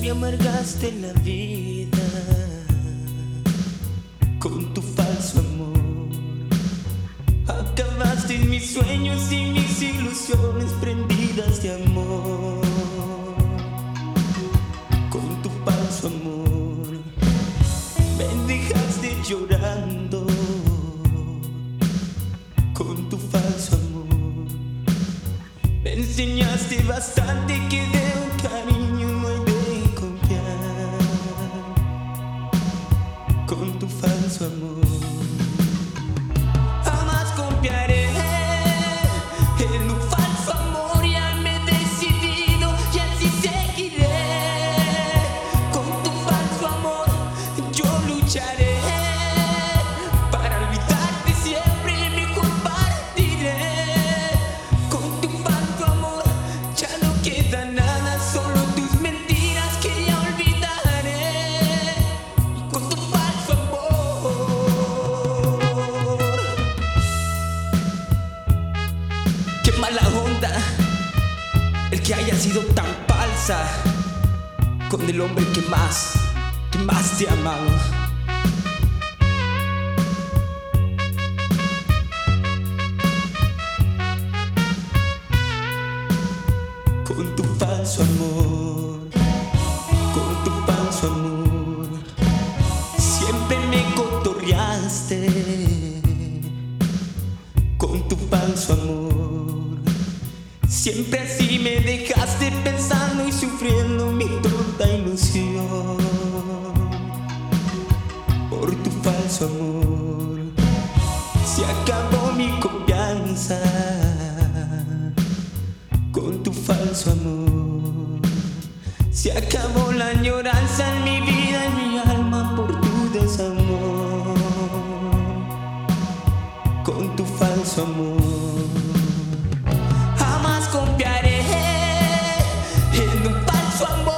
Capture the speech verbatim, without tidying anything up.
Me amargaste la vida con tu falso amor. Acabaste mis sueños y mis ilusiones prendidas de amor. Con tu falso amor me dejaste llorando. Con tu falso amor me enseñaste bastante que de un cariño no hay de confiar. Con tu falso amor jamás confiaré en un falso amor. Ya me he decidido y así seguiré. Con tu falso amor yo lucharé para olvidarte siempre y me compartiré. Con tu falso amor ya no queda nada, solo tus mentiras que ya olvidaré. Con tu falso amor, qué mala onda el que haya sido tan falsa con el hombre que más, que más te ha amado. Con tu falso amor, con tu falso amor, siempre me cotorreaste. Con tu falso amor, siempre así me dejaste pensando y sufriendo mi tonta ilusión. Por tu falso amor se acabó mi confianza. Con tu falso amor se acabó la añoranza en mi vida, en mi alma por tu desamor. Con tu falso amor jamás confiaré en un falso amor.